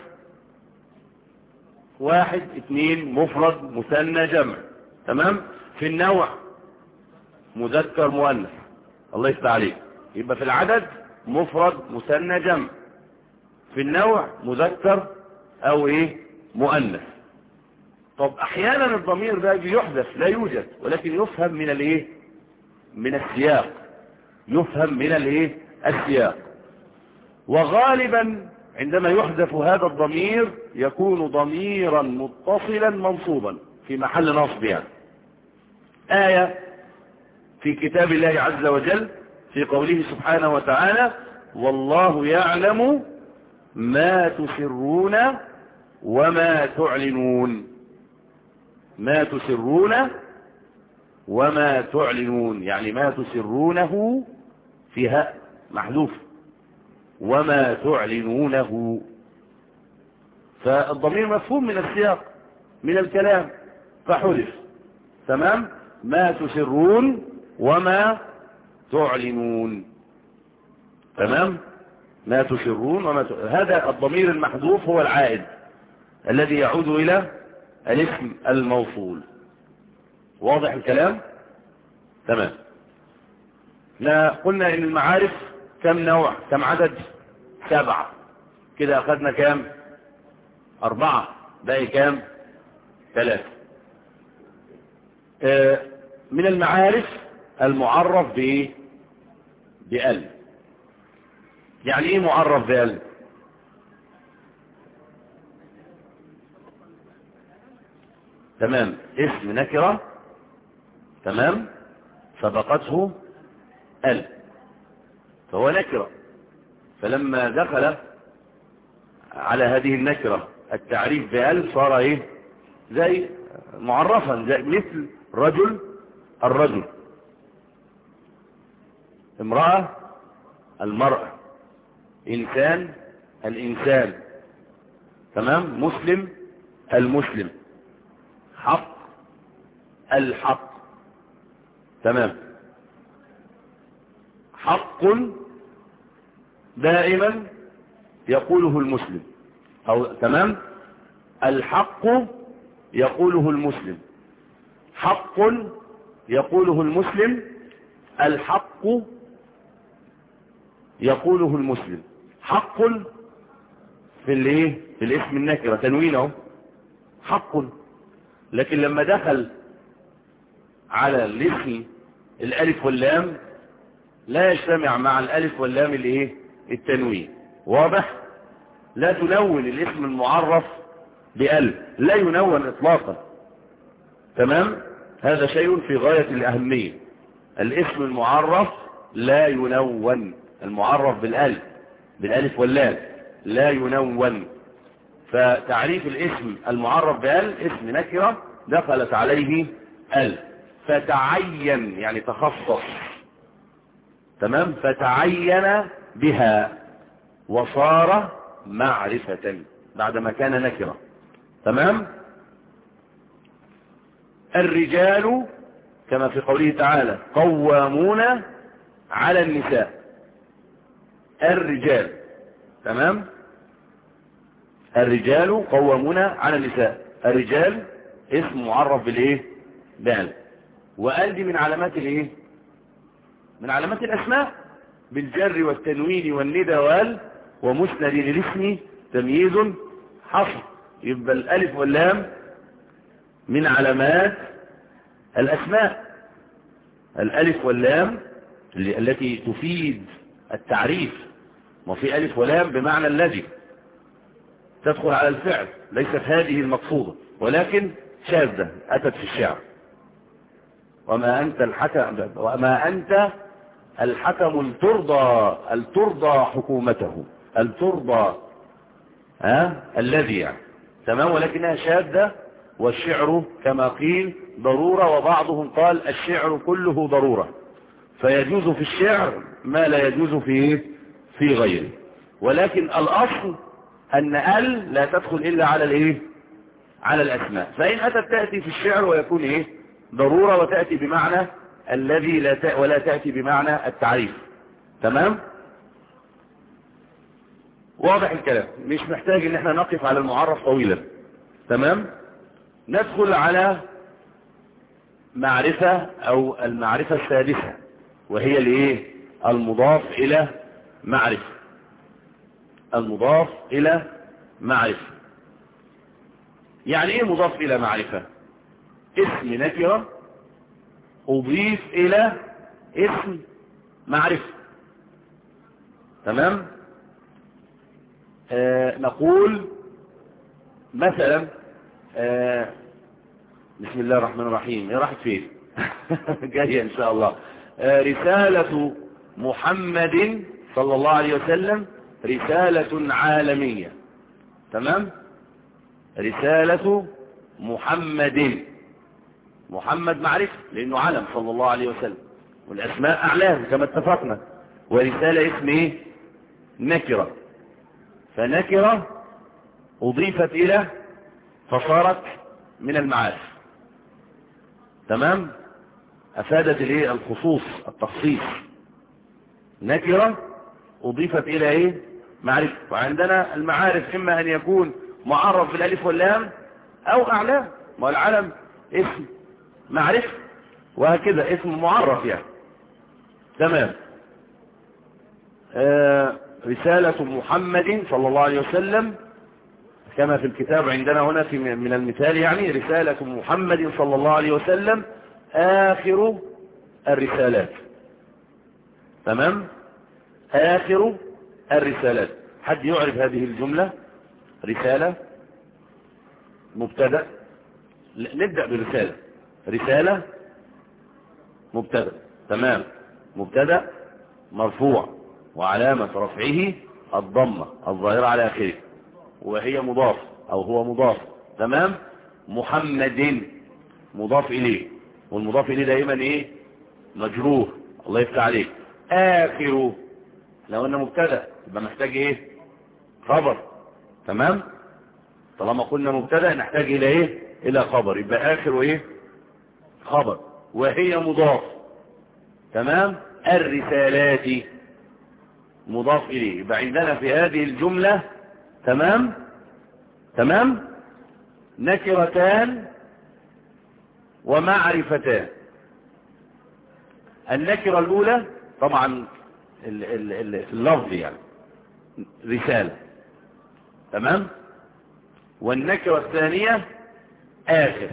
واحد، اثنين، مفرد، مثنى، جمع، تمام. في النوع مذكر، مؤنث، الله يفتح عليك. يبقى في العدد مفرد، مثنى، جمع. في النوع مذكر او ايه؟ مؤنث. طب احيانا الضمير ده بيحذف، لا يوجد، ولكن يفهم من الايه؟ من السياق، يفهم من الايه؟ السياق. وغالبا عندما يحذف هذا الضمير يكون ضميرا متصلا منصوبا في محل نصب. يعني آية في كتاب الله عز وجل في قوله سبحانه وتعالى: والله يعلم ما تسرون وما تعلنون. ما تسرون وما تعلنون، يعني ما تسرونه فيها محذوف، وما تعلنونه. فالضمير مفهوم من السياق من الكلام فحذف، تمام. ما تسرون وما تعلنون، تمام. ما تسرون وما ت... هذا الضمير المحذوف هو العائد الذي يعود إلى الاسم الموصول. واضح الكلام؟ تمام. لا قلنا ان المعارف كم نوع، كم عدد؟ سبعة. كده اخذنا كام؟ اربعة، باقي كام؟ ثلاثة. آه من المعارف المعرف بايه؟ بال. يعني ايه معرف بال؟ تمام، اسم نكرة، تمام، سبقته ال، فهو نكرة. فلما دخل على هذه النكرة التعريف بال صار ايه؟ زي معرفا، زي مثل رجل الرجل، امرأة المرأة، إنسان الإنسان، تمام، مسلم المسلم، حق الحق، تمام. حق دائما يقوله المسلم، أو تمام، الحق يقوله المسلم، حق يقوله المسلم، الحق يقوله المسلم. حق في الايه؟ في الاسم النكرة تنوينه حق، لكن لما دخل على الاسم الالف واللام لا يجتمع مع الالف واللام الايه؟ التنوين. واضح؟ لا تنون الاسم المعرف بألف، لا ينون اطلاقا، تمام. هذا شيء في غاية الأهمية. الاسم المعرف لا ينون، المعرف بالألف بالألف واللام لا ينون. فتعريف الاسم المعرف بأل اسم نكرة دخلت عليه أل، فتعين يعني تخصص، تمام، فتعين بها وصار معرفة بعدما كان نكرة، تمام. الرجال كما في قوله تعالى قوامون على النساء، الرجال، تمام، الرجال قوامون على النساء. الرجال اسم معرف بالايه؟ بال، وال دي من علامات الايه؟ من علامات الاسماء، بالجر والتنوين والندى وال، ومسند للاسم تمييز حصر. يبقى الالف واللام من علامات الاسماء، الالف واللام التي تفيد التعريف. وفي الف ولام بمعنى الذي تدخل على الفعل، ليست هذه المقصودة ولكن شاذة أتت في الشعر. وما أنت الحكم، وما أنت الحكم الترضى، الترضى حكومته، الترضى ها الذي يعني، تمام، ولكنها شاذة. والشعر كما قيل ضرورة، وبعضهم قال الشعر كله ضرورة، فيجوز في الشعر ما لا يجوز في في غيره. ولكن الأصل أن ال لا تدخل إلا على الإيه؟ على الأسماء. فإن أتت تأتي في الشعر ويكون إيه؟ ضرورة، وتأتي بمعنى الذي لا ت... ولا تأتي بمعنى التعريف، تمام. واضح الكلام، مش محتاج ان احنا نقف على المعرف طويلا، تمام. ندخل على معرفة او المعرفة السادسة، وهي الايه؟ المضاف الى معرفة، المضاف الى معرفة. يعني ايه مضاف الى معرفة؟ اسم نكرة اضيف الى اسم معرفة، تمام. آه نقول مثلا آه بسم الله الرحمن الرحيم، يا راحت فين؟ جاية ان شاء الله. آه رسالة محمد صلى الله عليه وسلم رسالة عالمية، تمام. رسالة محمد، محمد معرفة لانه علم صلى الله عليه وسلم، والاسماء اعلام كما اتفقنا. ورسالة اسم ايه؟ نكرة، فنكرة اضيفت الى فصارت من المعارف، تمام. افادت الايه؟ الخصوص، التخصيص. نكرة اضيفت الى ايه؟ معرفة. وعندنا المعارف اما ان يكون معرف بالالف واللام او اعلام، والعلم اسم معرفة، وهكذا اسم معرف يعني، تمام. آه رسالة محمد صلى الله عليه وسلم كما في الكتاب عندنا هنا في من المثال، يعني رسالة محمد صلى الله عليه وسلم آخر الرسالات، تمام، آخر الرسالات. حد يعرف هذه الجملة؟ رسالة مبتدأ نبدأ برسالة. رسالة مبتدأ، تمام، مبتدأ مرفوع وعلامة رفعه الضمة الظاهرة على آخره وهي مضاف أو هو مضاف، تمام. محمد مضاف إليه، والمضاف إليه دائما إيه؟ مجرور. الله يفتح عليك. آخره لو أنه مبتدأ يبقى محتاج إيه؟ خبر، تمام. طالما قلنا مبتدأ نحتاج إلى إيه؟ إلى خبر، يبقى آخره إيه؟ خبر. وهي مضاف، تمام. الرسالات مضاف إليه. يبقى عندنا في هذه الجملة، تمام تمام، نكرتان ومعرفتان. النكرة الأولى طبعا ال ال ال في اللفظ يعني رسالة، تمام. والنكرة الثانية آخر.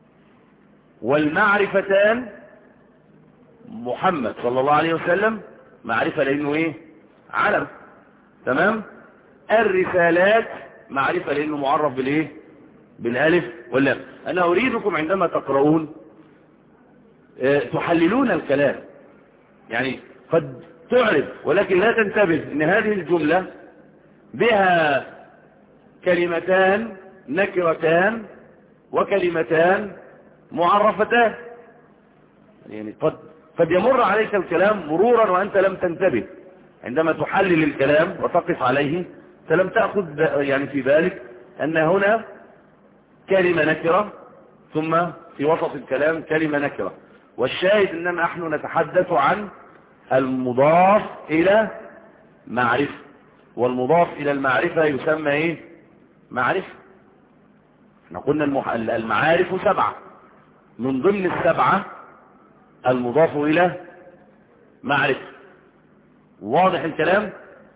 والمعرفتان محمد صلى الله عليه وسلم معرفة لأنه إيه؟ علم، تمام. الرسالات معرفة لأنه معرف بالإيه؟ بالالف واللام. أنا أريدكم عندما تقرؤون اه تحللون الكلام، يعني قد تعرف ولكن لا تنتبه ان هذه الجملة بها كلمتان نكرتان وكلمتان معرفتان، يعني قد قد يمر عليك الكلام مرورا وأنت لم تنتبه. عندما تحلل الكلام وتقف عليه فلم تأخذ يعني في بالك أن هنا كلمة نكرة ثم في وسط الكلام كلمة نكرة. والشاهد أننا نحن نتحدث عن المضاف إلى معرفة، والمضاف إلى المعرفة يسمى إيه؟ معرفة. احنا قلنا المح... المعارف سبعة، من ضمن السبعة المضاف إلى معرفة. واضح الكلام؟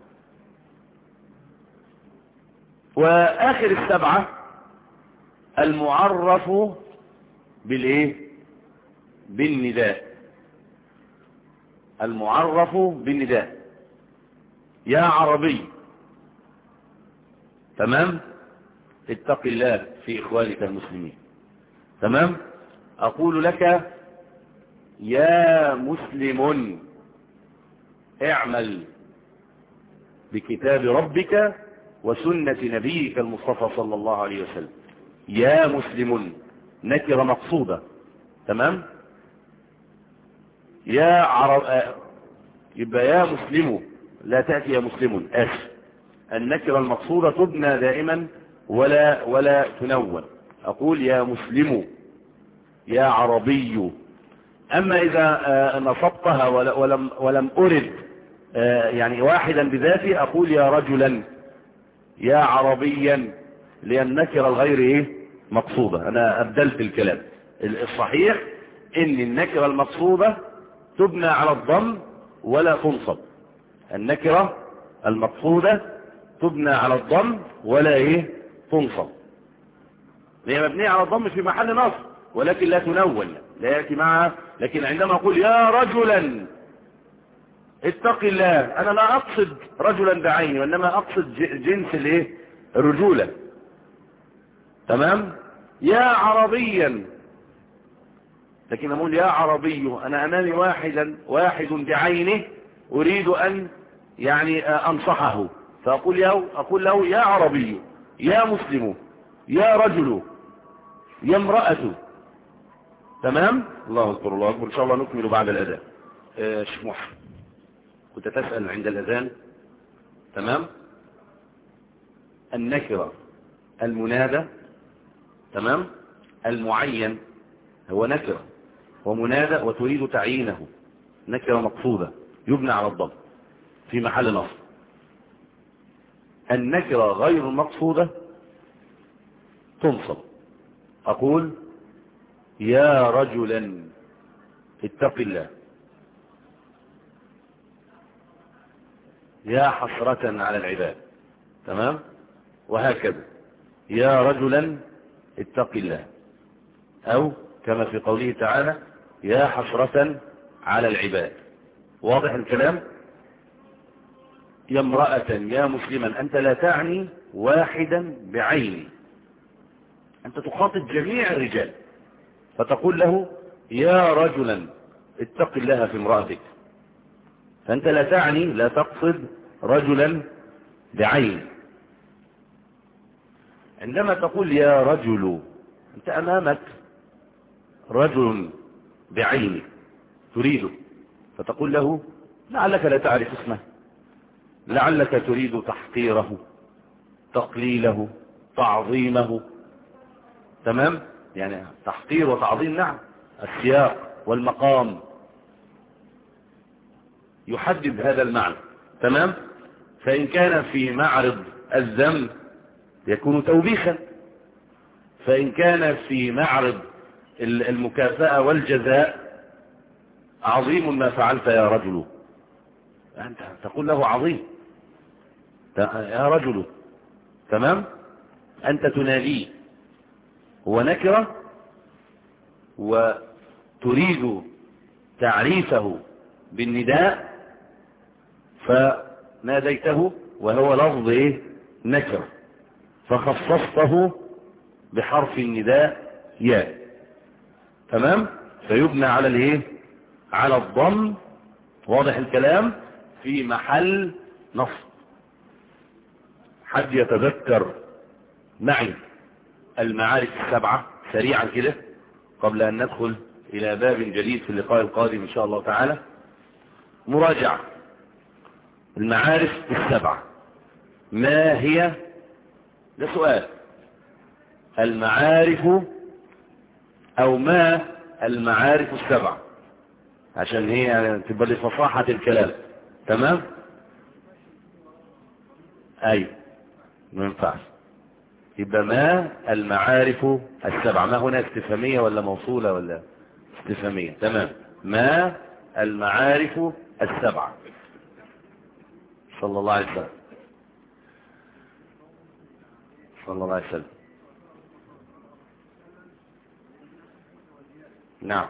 وآخر السبعة المعرف بالإيه؟ بالنداء. المعرف بالنداء، يا عربي، تمام، اتق الله في إخوانك المسلمين، تمام. أقول لك يا مسلم اعمل بكتاب ربك وسنة نبيك المصطفى صلى الله عليه وسلم. يا مسلم نكرة مقصودة، تمام. يا عرب يبقى يا مسلم، لا تأتي يا مسلم، آسف. النكرة المقصودة تبنى دائما ولا ولا تنون. أقول يا مسلم، يا عربي. أما إذا نصبتها ولم ولم أرد يعني واحدا بذاتي أقول يا رجلا، يا عربيا، لأن النكرة الغير إيه؟ مقصودة. أنا أبدلت الكلام. الصحيح إن النكرة المقصودة تبنى على الضم ولا تنصب. النكرة المقصودة تبنى على الضم ولا إيه؟ تنصب. هي مبنية على الضم في محل نصب ولكن لا تنون، لا يأتي معها. لكن عندما أقول يا رجلا اتق الله، أنا لا أقصد رجلا بعيني وإنما أقصد جنس الإيه؟ الرجولة، تمام. يا عربيا، لكن أقول يا عربي أنا أمامي واحدا واحد بعينه أريد أن يعني أنصحه، فأقول له أقول له يا عربي، يا مسلم، يا رجل، يا امرأة، تمام. الله أكبر الله أكبر. إن شاء الله نكمل بعد الأذان. آه شيخ محمد، كنت تسأل عند الأذان، تمام. النكرة المنادى، تمام. المعين هو نكرة ومنادى وتريد تعيينه، نكرة مقصودة يبنى على الضم في محل نصب. النكرة غير المقصودة تنصب. أقول يا رجلا اتق الله، يا حسرة على العباد، تمام. وهكذا يا رجلا اتق الله، أو كما في قوله تعالى يا حسرة على العباد. واضح الكلام؟ يا امرأة، يا مسلما، أنت لا تعني واحدا بعيني، أنت تخاطب جميع الرجال، فتقول له يا رجلا اتق الله في امرأتك. فأنت لا تعني، لا تقصد رجلا بعين. عندما تقول يا رجل أنت أمامك رجل بعينه تريده، فتقول له لعلك لا تعرف اسمه، لعلك تريد تحقيره، تقليله، تعظيمه. تمام؟ يعني تحقير وتعظيم، نعم، السياق والمقام يحدد هذا المعنى. تمام؟ فإن كان في معرض الذم يكون توبيخا، فإن كان في معرض المكافأة والجزاء عظيم ما فعلت يا رجل، أنت تقول له عظيم يا رجل. تمام؟ أنت تناديه، هو نكرة وتريد تعريفه بالنداء فناديته وهو لفظ ايه؟ نكرة، فخصصته بحرف النداء يا. تمام؟ فيبنى على الايه؟ على الضم. واضح الكلام؟ في محل نصب. حد يتذكر معي المعارف السبعة سريعا كده قبل أن ندخل إلى باب جديد في اللقاء القادم إن شاء الله تعالى؟ مراجعة المعارف السبعة. ما هي؟ ده سؤال. المعارف أو ما المعارف السبعة، عشان هي يعني تبقى لفصاحة الكلام. تمام؟ أي ما ينفعش. يبقى ما المعارف السبعة. ما هنا استفهامية ولا موصولة ولا استفهامية؟ تمام. ما المعارف السبعة. صلى الله عليه وسلم. صلى الله عليه وسلم. نعم.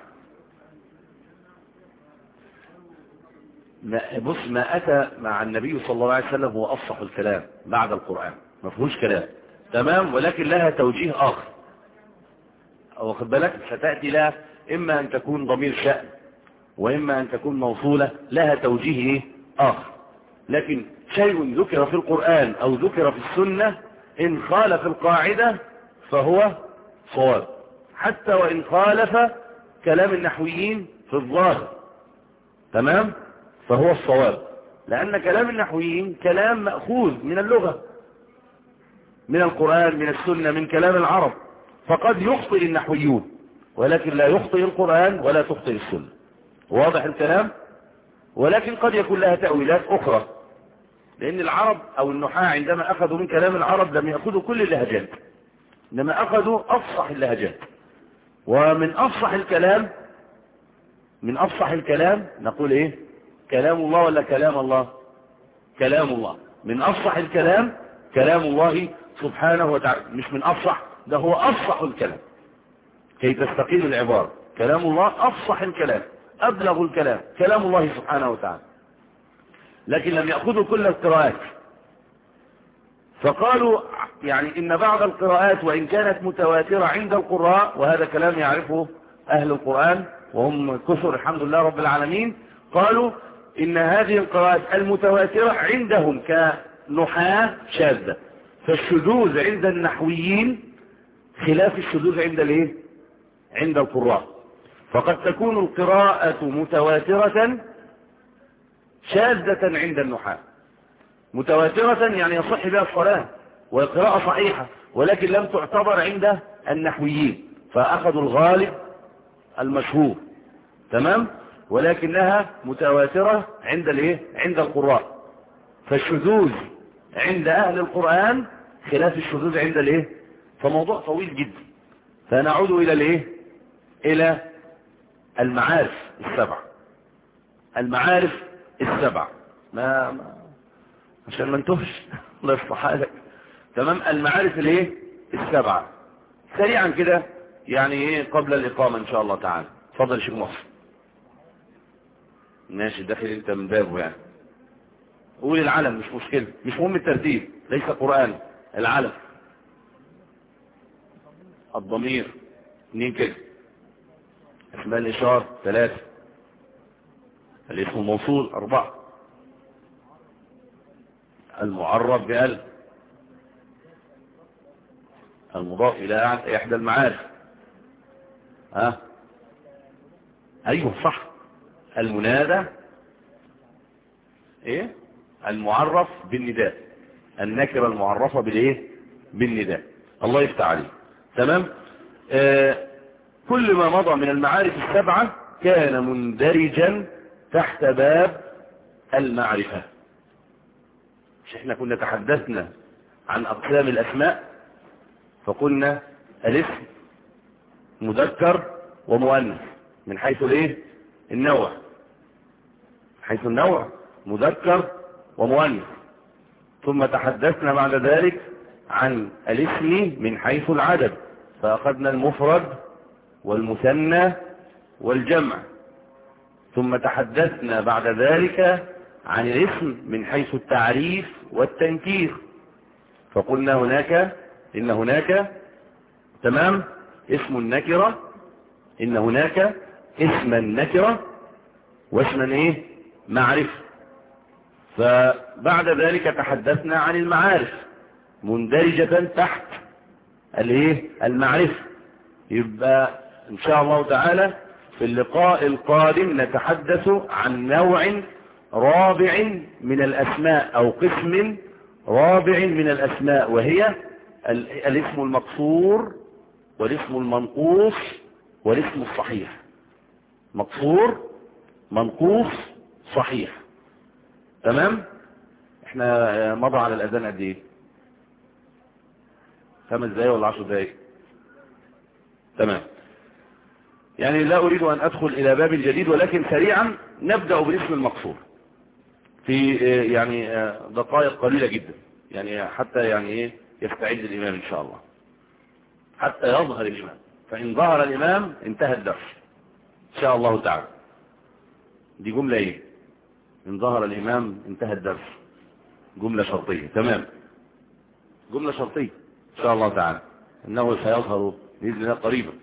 بص، ما أتى مع النبي صلى الله عليه وسلم هو أفصح الكلام بعد القرآن، ما فيهوش كلام. تمام؟ ولكن لها توجيه آخر، واخد بالك؟ ستأتي لها إما أن تكون ضمير شأن وإما أن تكون موصولة، لها توجيه آخر. لكن شيء ذكر في القرآن أو ذكر في السنة إن خالف القاعدة فهو صواب، حتى وإن خالف كلام النحويين في الظاهر. تمام؟ فهو الصواب، لأن كلام النحويين كلام مأخوذ من اللغة، من القرآن، من السنة، من كلام العرب. فقد يخطئ النحويون ولكن لا يخطئ القرآن ولا تخطئ السنة. واضح الكلام؟ ولكن قد يكون لها تأويلات أخرى، لأن العرب أو النحاة عندما أخذوا من كلام العرب لم يأخذوا كل اللهجات، إنما أخذوا أفصح اللهجات. ومن أفصح الكلام، من أفصح الكلام نقول إيه؟ كلام الله ولا كلام الله؟ كلام الله. من أفصح الكلام كلام الله سبحانه وتعالى، مش من أفصح، ده هو أفصح الكلام كي تستقيم العبارة. كلام الله أفصح الكلام، أبلغ الكلام، كلام الله سبحانه وتعالى. لكن لم يأخذوا كل القراءات، فقالوا يعني إن بعض القراءات وإن كانت متواترة عند القراء، وهذا كلام يعرفه أهل القرآن وهم كثر الحمد لله رب العالمين، قالوا إن هذه القراءات المتواترة عندهم كنحاة شاذة، فالشذوذ عند النحويين خلاف الشذوذ عند الايه؟ عند القراء. فقد تكون القراءة متواترة شاذة عند النحاة. متواترة يعني يصح بها الصلاة والقراءة صحيحة، ولكن لم تعتبر عند النحويين، فأخذوا الغالب المشهور. تمام؟ ولكنها متواترة عند الايه؟ عند القراء. فالشذوذ عند أهل القرآن خلاف الشذوذ عند الايه؟ فموضوع طويل جدا. فنعود إلى الايه؟ إلى المعارف السبع. المعارف السبع ما, ما عشان ما انتهش الله يصلح حالك. تمام؟ المعارف الايه؟ السبعة سريعا كده يعني ايه قبل الإقامة إن شاء الله تعالى. اتفضل يا شيخ محسن. ماشي، داخل انت من بابه يعني. قول العلم، مش مشكلة، مش مهم الترتيب، ليس قرآن. العلم الضمير اثنين كده. اسماء الإشارة ثلاثة. الاسم الموصول أربعة. المعرف بأل. المضاف إلى إحدى المعارف. ها أه؟ أيوه صح. المنادى إيه؟ المعرف بالنداء. النكرة المعرفة بالإيه؟ بالنداء. الله يفتح عليه. تمام. آه كل ما مضى من المعارف السبعة كان مندرجا تحت باب المعرفة. مش احنا كنا تحدثنا عن أقسام الأسماء فقلنا الاسم مذكر ومؤنث من حيث الايه؟ النوع. حيث النوع مذكر ومؤنث. ثم تحدثنا بعد ذلك عن الاسم من حيث العدد فأخذنا المفرد والمثنى والجمع. ثم تحدثنا بعد ذلك عن الاسم من حيث التعريف والتنكير فقلنا هناك إن هناك تمام اسم النكرة، إن هناك اسم النكرة واسما ايه؟ معرفة. فبعد ذلك تحدثنا عن المعارف مندرجة تحت الايه؟ المعرفة. يبقى ان شاء الله تعالى في اللقاء القادم نتحدث عن نوع رابع من الاسماء او قسم رابع من الاسماء وهي الاسم المقصور والاسم المنقوص والاسم الصحيح. مقصور منقوص صحيح. تمام. احنا مضى على الاذان قد ايه؟ خمس دقايق ولا عشر دقايق؟ تمام. يعني لا اريد ان ادخل الى باب جديد ولكن سريعا نبدأ بالاسم المقصور في يعني دقائق قليلة جدا يعني حتى يعني ايه يستعد الامام ان شاء الله حتى يظهر الامام. فان ظهر الامام انتهى الدرس ان شاء الله تعالى. دي جملة ايه؟ ان ظهر الامام انتهى الدرس. جملة شرطية. تمام. جملة شرطية ان شاء الله تعالى انه سيظهر بإذن الله قريبا.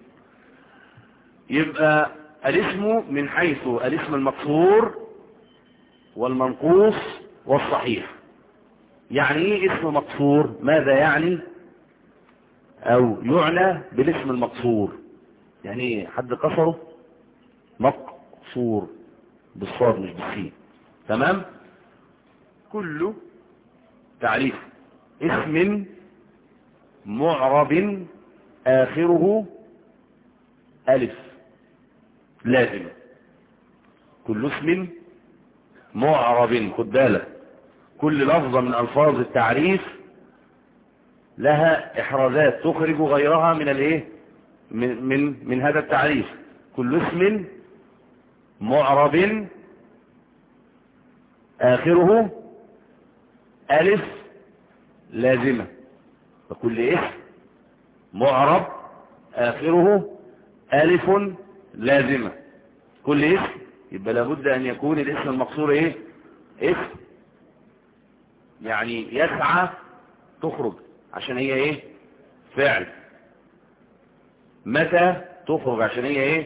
يبقى الاسم من حيث الاسم المقصور والمنقوص والصحيح. يعني ايه اسم مقصور؟ ماذا يعني او يعنى بالاسم المقصور؟ يعني ايه؟ حد قصره؟ مقصور بالصاد مش بالسين. تمام. كل تعريف اسم معرب آخره ألف لازم. كل اسم معرب، خد بالك، كل لفظة من ألفاظ التعريف لها إحرازات تخرج غيرها من الايه من من من هذا التعريف. كل اسم معرب آخره ألف لازمة. فكل اسم معرب آخره ألف لازمة. كل اسم يبقى لابد أن يكون الاسم المقصور ايه؟ اسم يعني يسعى تخرج عشان هي ايه؟ فعل. متى تخرج عشان هي ايه؟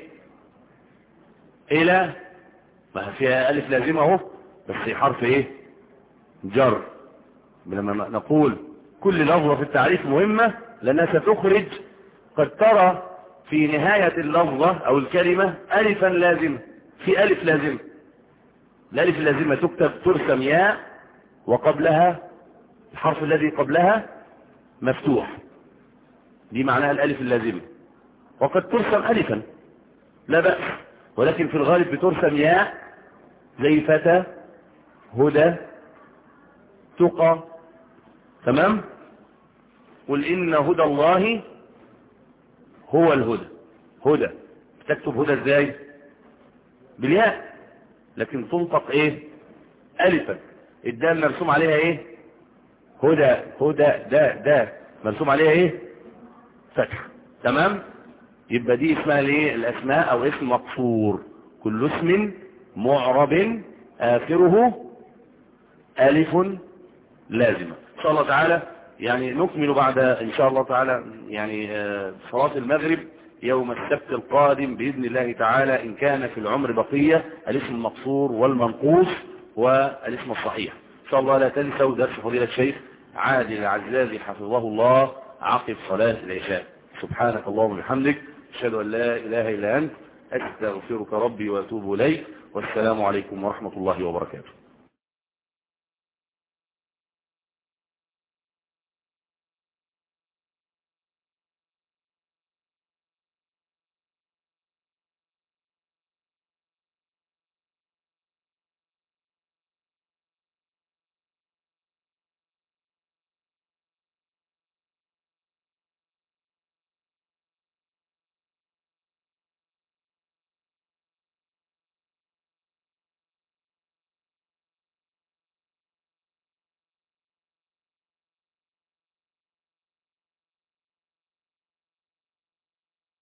إلى، ما فيها ألف لازمة اهو بس حرف ايه؟ جر. لما نقول كل لفظة في التعريف مهمة لأنها ستخرج قد ترى في نهاية اللفظة أو الكلمة ألفا لازمة. في ألف لازمة. الألف اللازمة تكتب ترسم ياء وقبلها الحرف الذي قبلها مفتوح. دي معناها الألف اللازمة. وقد ترسم ألفا لا بأس ولكن في الغالب بترسم ياء زي فتى هدى تقى. تمام. قل إن هدى الله هو الهدى. هدى تكتب هدى ازاي؟ بالياء لكن تنطق ايه؟ ألفا. الدال مرسوم عليها ايه؟ هدى هدى دا دا مرسوم عليها ايه؟ فتح. تمام. يبقى دي اسمها الايه؟ الاسماء او اسم مقصور. كل اسم معرب آخره ألف لازمة. إن شاء الله تعالى يعني نكمل بعد إن شاء الله تعالى يعني صلاة المغرب يوم السبت القادم بإذن الله تعالى، إن كان في العمر بقية، الاسم المقصور والمنقوص والاسم الصحيح. إن شاء الله لا تنسوا درس فضيلة الشيخ عادل العزازي حفظه الله عقب صلاة العشاء. سبحانك اللهم وبحمدك، أشهد أن لا إله إلا أنت، أستغفرك ربي وأتوب إليك، والسلام عليكم ورحمة الله وبركاته.